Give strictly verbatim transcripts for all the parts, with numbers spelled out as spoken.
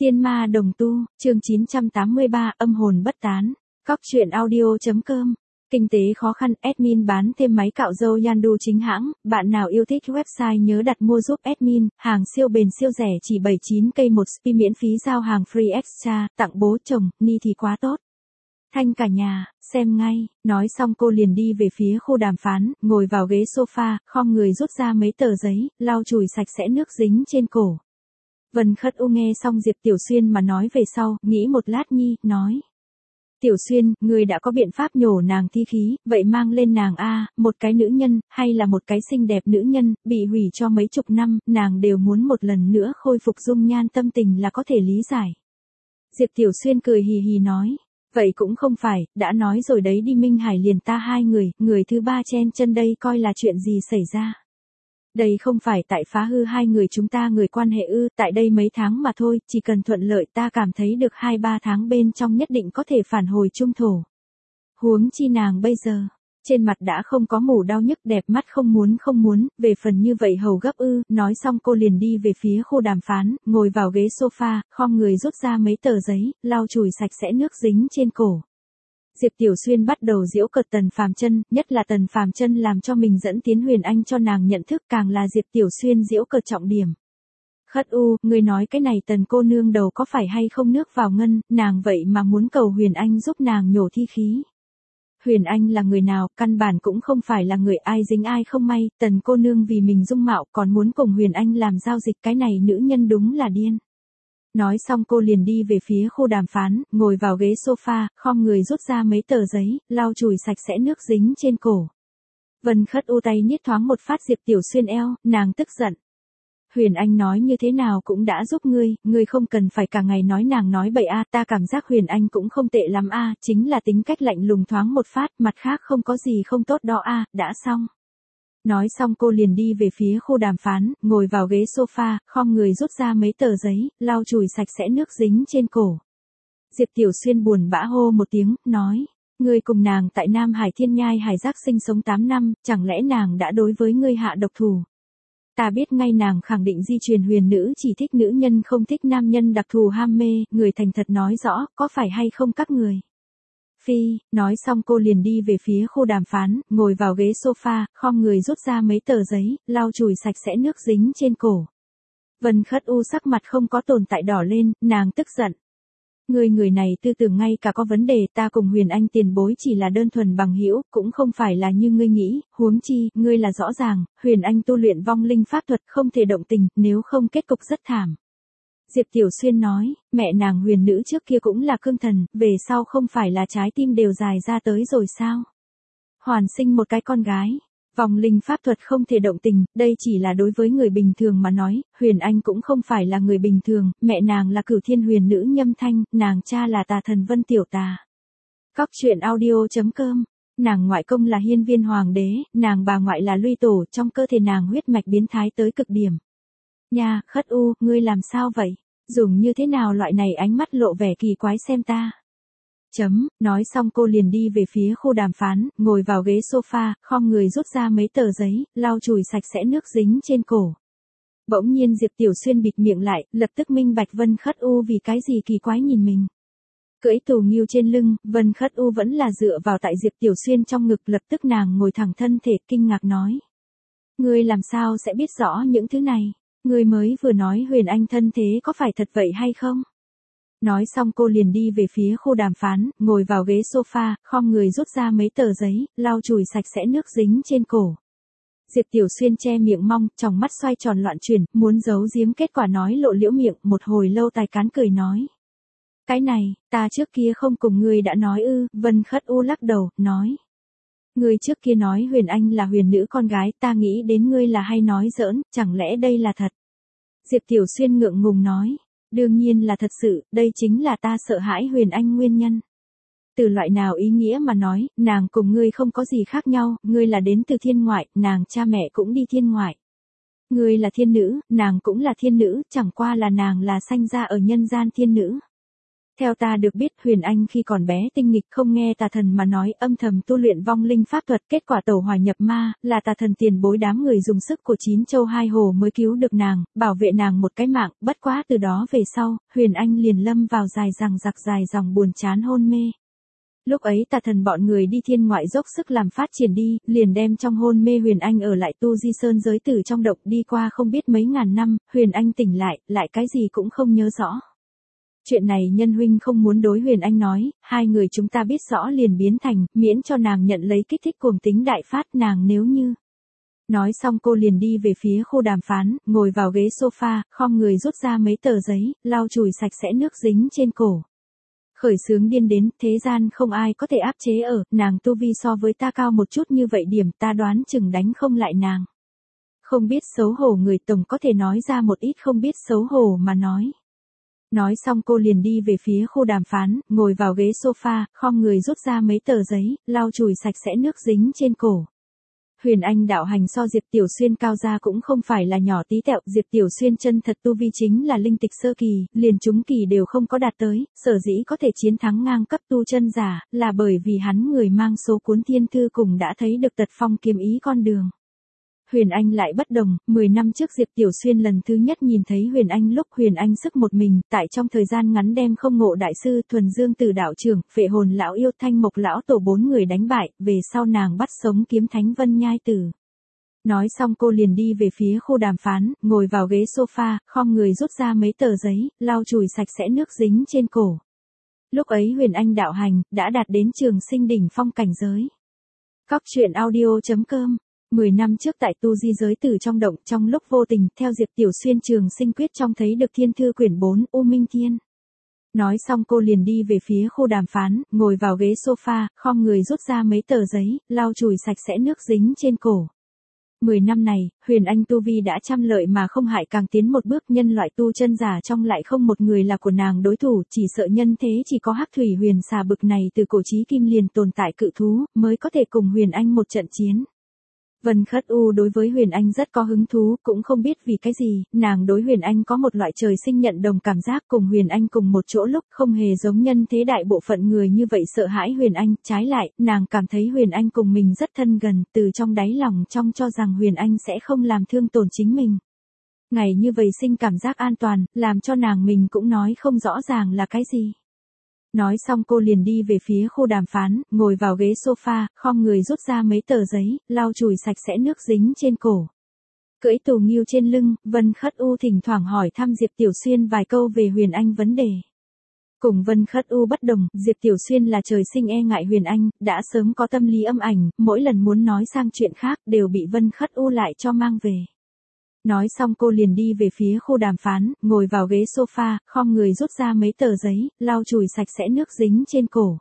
Tiên ma đồng tu, chương chín trăm tám mươi ba, âm hồn bất tán. Cóc truyện audio chấm com. Kinh tế khó khăn, admin bán thêm máy cạo râu Yandu chính hãng, bạn nào yêu thích website nhớ đặt mua giúp admin, hàng siêu bền siêu rẻ chỉ bảy mươi chín cây một spi miễn phí giao hàng free extra, tặng bố chồng, ni thì quá tốt. Thanh cả nhà, xem ngay, nói xong cô liền đi về phía khu đàm phán, ngồi vào ghế sofa, khom người rút ra mấy tờ giấy, lau chùi sạch sẽ nước dính trên cổ. Vân Khất U nghe xong Diệp Tiểu Xuyên mà nói về sau, nghĩ một lát nhi, nói. Tiểu Xuyên, người đã có biện pháp nhổ nàng thi khí, vậy mang lên nàng a, một cái nữ nhân, hay là một cái xinh đẹp nữ nhân, bị hủy cho mấy chục năm, nàng đều muốn một lần nữa khôi phục dung nhan tâm tình là có thể lý giải. Diệp Tiểu Xuyên cười hì hì nói. Vậy cũng không phải, đã nói rồi đấy đi Minh Hải liền ta hai người, người thứ ba chen chân đây coi là chuyện gì xảy ra. Đây không phải tại phá hư hai người chúng ta người quan hệ ư, tại đây mấy tháng mà thôi, chỉ cần thuận lợi ta cảm thấy được hai ba tháng bên trong nhất định có thể phản hồi trung thổ. Huống chi nàng bây giờ, trên mặt đã không có mủ đau nhức đẹp mắt không muốn không muốn, về phần như vậy hầu gấp ư, nói xong cô liền đi về phía khu đàm phán, ngồi vào ghế sofa, khom người rút ra mấy tờ giấy, lau chùi sạch sẽ nước dính trên cổ. Diệp Tiểu Xuyên bắt đầu giễu cợt Tần Phàm Chân, nhất là Tần Phàm Chân làm cho mình dẫn tiến Huyền Anh cho nàng nhận thức càng là Diệp Tiểu Xuyên giễu cợt trọng điểm. Khất U, người nói cái này Tần cô nương đầu có phải hay không nước vào ngân, nàng vậy mà muốn cầu Huyền Anh giúp nàng nhổ thi khí. Huyền Anh là người nào, căn bản cũng không phải là người ai dính ai không may, Tần cô nương vì mình dung mạo còn muốn cùng Huyền Anh làm giao dịch, cái này nữ nhân đúng là điên. Nói xong cô liền đi về phía khu đàm phán, ngồi vào ghế sofa, khom người rút ra mấy tờ giấy, lau chùi sạch sẽ nước dính trên cổ. Vân Khất U tay niết thoáng một phát Diệp Tiểu Xuyên eo, nàng tức giận. Huyền Anh nói như thế nào cũng đã giúp ngươi, ngươi không cần phải cả ngày nói nàng nói bậy a, ta cảm giác Huyền Anh cũng không tệ lắm a, chính là tính cách lạnh lùng thoáng một phát, mặt khác không có gì không tốt đó a, đã xong. Nói xong cô liền đi về phía khu đàm phán, ngồi vào ghế sofa, khom người rút ra mấy tờ giấy, lau chùi sạch sẽ nước dính trên cổ. Diệp Tiểu Xuyên buồn bã hô một tiếng, nói, ngươi cùng nàng tại Nam Hải Thiên Nhai Hải Giác sinh sống tám năm, chẳng lẽ nàng đã đối với ngươi hạ độc thủ? Ta biết ngay nàng khẳng định di truyền huyền nữ chỉ thích nữ nhân không thích nam nhân đặc thù ham mê, người thành thật nói rõ, có phải hay không các người? Phi, nói xong cô liền đi về phía khu đàm phán, ngồi vào ghế sofa, khom người rút ra mấy tờ giấy, lau chùi sạch sẽ nước dính trên cổ. Vân Khất U sắc mặt không có tồn tại đỏ lên, nàng tức giận. Người người này tư tưởng ngay cả có vấn đề, ta cùng Huyền Anh tiền bối chỉ là đơn thuần bằng hữu, cũng không phải là như ngươi nghĩ, huống chi, ngươi là rõ ràng, Huyền Anh tu luyện vong linh pháp thuật không thể động tình, nếu không kết cục rất thảm. Diệp Tiểu Xuyên nói, mẹ nàng Huyền nữ trước kia cũng là cương thần, về sau không phải là trái tim đều dài ra tới rồi sao? Hoàn sinh một cái con gái, vong linh pháp thuật không thể động tình, đây chỉ là đối với người bình thường mà nói, Huyền Anh cũng không phải là người bình thường, mẹ nàng là Cửu Thiên Huyền nữ Nhâm Thanh, nàng cha là Tà Thần Vân Tiểu Tà. Cóc truyện audio chấm com. Nàng ngoại công là Hiên Viên Hoàng đế, nàng bà ngoại là Luy Tổ, trong cơ thể nàng huyết mạch biến thái tới cực điểm. Nha, Khất U, ngươi làm sao vậy? Dùng như thế nào loại này ánh mắt lộ vẻ kỳ quái xem ta? Chấm, nói xong cô liền đi về phía khu đàm phán, ngồi vào ghế sofa, khom người rút ra mấy tờ giấy, lau chùi sạch sẽ nước dính trên cổ. Bỗng nhiên Diệp Tiểu Xuyên bịt miệng lại, lập tức minh bạch Vân Khất U vì cái gì kỳ quái nhìn mình. Cưỡi tù nghiêu trên lưng, Vân Khất U vẫn là dựa vào tại Diệp Tiểu Xuyên trong ngực, lập tức nàng ngồi thẳng thân thể kinh ngạc nói. Ngươi làm sao sẽ biết rõ những thứ này? Ngươi mới vừa nói Huyền Anh thân thế có phải thật vậy hay không? Nói xong cô liền đi về phía khu đàm phán, ngồi vào ghế sofa, khom người rút ra mấy tờ giấy, lau chùi sạch sẽ nước dính trên cổ. Diệp Tiểu Xuyên che miệng mong, trong mắt xoay tròn loạn chuyển, muốn giấu giếm kết quả nói lộ liễu miệng, một hồi lâu tài cán cười nói. Cái này, ta trước kia không cùng ngươi đã nói ư, Vân Khất U lắc đầu, nói. Ngươi trước kia nói Huyền Anh là huyền nữ con gái, ta nghĩ đến ngươi là hay nói giỡn, chẳng lẽ đây là thật? Diệp Tiểu Xuyên ngượng ngùng nói, đương nhiên là thật sự, đây chính là ta sợ hãi Huyền Anh nguyên nhân. Từ loại nào ý nghĩa mà nói, nàng cùng ngươi không có gì khác nhau, ngươi là đến từ thiên ngoại, nàng cha mẹ cũng đi thiên ngoại. Ngươi là thiên nữ, nàng cũng là thiên nữ, chẳng qua là nàng là sanh ra ở nhân gian thiên nữ. Theo ta được biết, Huyền Anh khi còn bé tinh nghịch không nghe tà thần mà nói, âm thầm tu luyện vong linh pháp thuật, kết quả tẩu hỏa nhập ma, là tà thần tiền bối đám người dùng sức của chín châu hai hồ mới cứu được nàng, bảo vệ nàng một cái mạng, bất quá từ đó về sau, Huyền Anh liền lâm vào dài dằng dặc dài dòng buồn chán hôn mê. Lúc ấy tà thần bọn người đi thiên ngoại dốc sức làm phát triển đi, liền đem trong hôn mê Huyền Anh ở lại tu di sơn giới tử trong động, đi qua không biết mấy ngàn năm, Huyền Anh tỉnh lại, lại cái gì cũng không nhớ rõ. Chuyện này nhân huynh không muốn đối Huyền Anh nói, hai người chúng ta biết rõ liền biến thành, miễn cho nàng nhận lấy kích thích cuồng tính đại phát, nàng nếu như. Nói xong cô liền đi về phía khu đàm phán, ngồi vào ghế sofa, khom người rút ra mấy tờ giấy, lau chùi sạch sẽ nước dính trên cổ. Khởi sướng điên đến, thế gian không ai có thể áp chế ở, nàng tu vi so với ta cao một chút như vậy điểm, ta đoán chừng đánh không lại nàng. Không biết xấu hổ người tổng có thể nói ra một ít không biết xấu hổ mà nói. Nói xong cô liền đi về phía khu đàm phán, ngồi vào ghế sofa, khom người rút ra mấy tờ giấy, lau chùi sạch sẽ nước dính trên cổ. Huyền Anh đạo hành so Diệp Tiểu Xuyên cao ra cũng không phải là nhỏ tí tẹo, Diệp Tiểu Xuyên chân thật tu vi chính là linh tịch sơ kỳ, liền chúng kỳ đều không có đạt tới, sở dĩ có thể chiến thắng ngang cấp tu chân giả, là bởi vì hắn người mang số cuốn thiên thư cùng đã thấy được tật phong kiếm ý con đường. Huyền Anh lại bất đồng, mười năm trước Diệp Tiểu Xuyên lần thứ nhất nhìn thấy Huyền Anh lúc Huyền Anh sức một mình, tại trong thời gian ngắn đem không ngộ đại sư, thuần dương tử đạo trưởng, phệ hồn lão yêu, thanh mộc lão tổ bốn người đánh bại, về sau nàng bắt sống kiếm thánh Vân Nhai Tử. Nói xong cô liền đi về phía khu đàm phán, ngồi vào ghế sofa, khom người rút ra mấy tờ giấy, lau chùi sạch sẽ nước dính trên cổ. Lúc ấy Huyền Anh đạo hành, đã đạt đến trường sinh đỉnh phong cảnh giới. Cóc truyện audio chấm com Mười năm trước tại tu di giới tử trong động, trong lúc vô tình, theo Diệp Tiểu Xuyên trường sinh quyết trong thấy được thiên thư quyển bốn, U Minh Thiên. Nói xong cô liền đi về phía khu đàm phán, ngồi vào ghế sofa, khom người rút ra mấy tờ giấy, lau chùi sạch sẽ nước dính trên cổ. Mười năm này, Huyền Anh tu vi đã trăm lợi mà không hại, càng tiến một bước, nhân loại tu chân giả trong lại không một người là của nàng đối thủ, chỉ sợ nhân thế chỉ có Hắc Thủy Huyền xà bực này từ cổ chí kim liền tồn tại cự thú, mới có thể cùng Huyền Anh một trận chiến. Vân Khất U đối với Huyền Anh rất có hứng thú, cũng không biết vì cái gì, nàng đối Huyền Anh có một loại trời sinh nhận đồng cảm giác, cùng Huyền Anh cùng một chỗ lúc không hề giống nhân thế đại bộ phận người như vậy sợ hãi Huyền Anh, trái lại, nàng cảm thấy Huyền Anh cùng mình rất thân gần, từ trong đáy lòng trong cho rằng Huyền Anh sẽ không làm thương tổn chính mình. Ngày như vậy sinh cảm giác an toàn, làm cho nàng mình cũng nói không rõ ràng là cái gì. Nói xong cô liền đi về phía khu đàm phán, ngồi vào ghế sofa, khom người rút ra mấy tờ giấy, lau chùi sạch sẽ nước dính trên cổ. Cưỡi tù nghiêu trên lưng, Vân Khất U thỉnh thoảng hỏi thăm Diệp Tiểu Xuyên vài câu về Huyền Anh vấn đề. Cùng Vân Khất U bất đồng, Diệp Tiểu Xuyên là trời sinh e ngại Huyền Anh, đã sớm có tâm lý âm ảnh, mỗi lần muốn nói sang chuyện khác đều bị Vân Khất U lại cho mang về. Nói xong cô liền đi về phía khu đàm phán, ngồi vào ghế sofa, khom người rút ra mấy tờ giấy, lau chùi sạch sẽ nước dính trên cổ.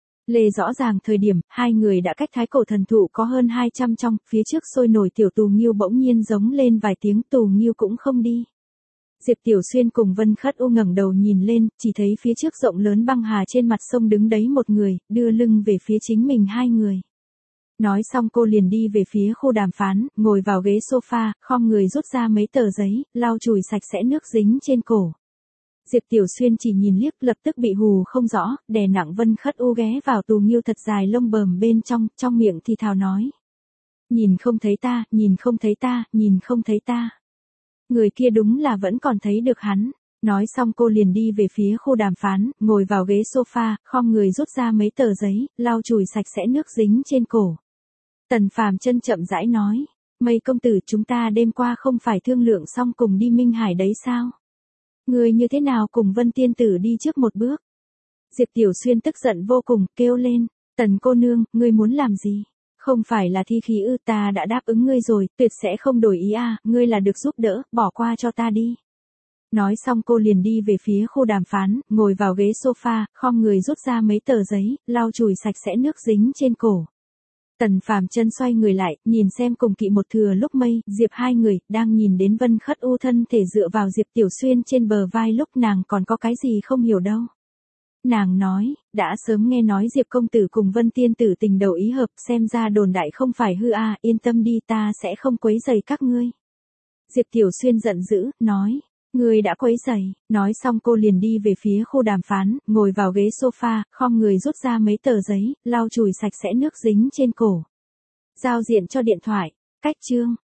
Lê rõ ràng thời điểm, hai người đã cách thái cổ thần thụ có hơn hai trăm trong, phía trước sôi nổi tiểu tù nghiêu bỗng nhiên giống lên vài tiếng, tù nghiêu cũng không đi. Diệp Tiểu Xuyên cùng Vân Khất U ngẩng đầu nhìn lên, chỉ thấy phía trước rộng lớn băng hà trên mặt sông đứng đấy một người, đưa lưng về phía chính mình hai người. Nói xong cô liền đi về phía khu đàm phán, ngồi vào ghế sofa, khom người rút ra mấy tờ giấy, lau chùi sạch sẽ nước dính trên cổ. Diệp Tiểu Xuyên chỉ nhìn liếc, lập tức bị hù không rõ, đè nặng Vân Khất U ghé vào tù nghiêu thật dài lông bờm bên trong, trong miệng thì thào nói. Nhìn không thấy ta, nhìn không thấy ta, nhìn không thấy ta. Người kia đúng là vẫn còn thấy được hắn. Nói xong cô liền đi về phía khu đàm phán, ngồi vào ghế sofa, khom người rút ra mấy tờ giấy, lau chùi sạch sẽ nước dính trên cổ. Tần Phàm chân chậm rãi nói, Mây công tử, chúng ta đêm qua không phải thương lượng xong cùng đi Minh Hải đấy sao? Người như thế nào cùng Vân Tiên Tử đi trước một bước? Diệp Tiểu Xuyên tức giận vô cùng, kêu lên, Tần cô nương, ngươi muốn làm gì? Không phải là thi khí ư, ta đã đáp ứng ngươi rồi, tuyệt sẽ không đổi ý à, ngươi là được giúp đỡ, bỏ qua cho ta đi. Nói xong cô liền đi về phía khu đàm phán, ngồi vào ghế sofa, khom người rút ra mấy tờ giấy, lau chùi sạch sẽ nước dính trên cổ. Tần Phàm chân xoay người lại, nhìn xem cùng kỵ một thừa lúc Mây, Diệp hai người, đang nhìn đến Vân Khất U thân thể dựa vào Diệp Tiểu Xuyên trên bờ vai lúc nàng còn có cái gì không hiểu đâu. Nàng nói, đã sớm nghe nói Diệp công tử cùng Vân Tiên Tử tình đầu ý hợp, xem ra đồn đại không phải hư à, yên tâm đi, ta sẽ không quấy rầy các ngươi. Diệp Tiểu Xuyên giận dữ, nói, Người đã quấy rầy, nói xong cô liền đi về phía khu đàm phán, ngồi vào ghế sofa, khom người rút ra mấy tờ giấy, lau chùi sạch sẽ nước dính trên cổ. Giao diện cho điện thoại, cách chương.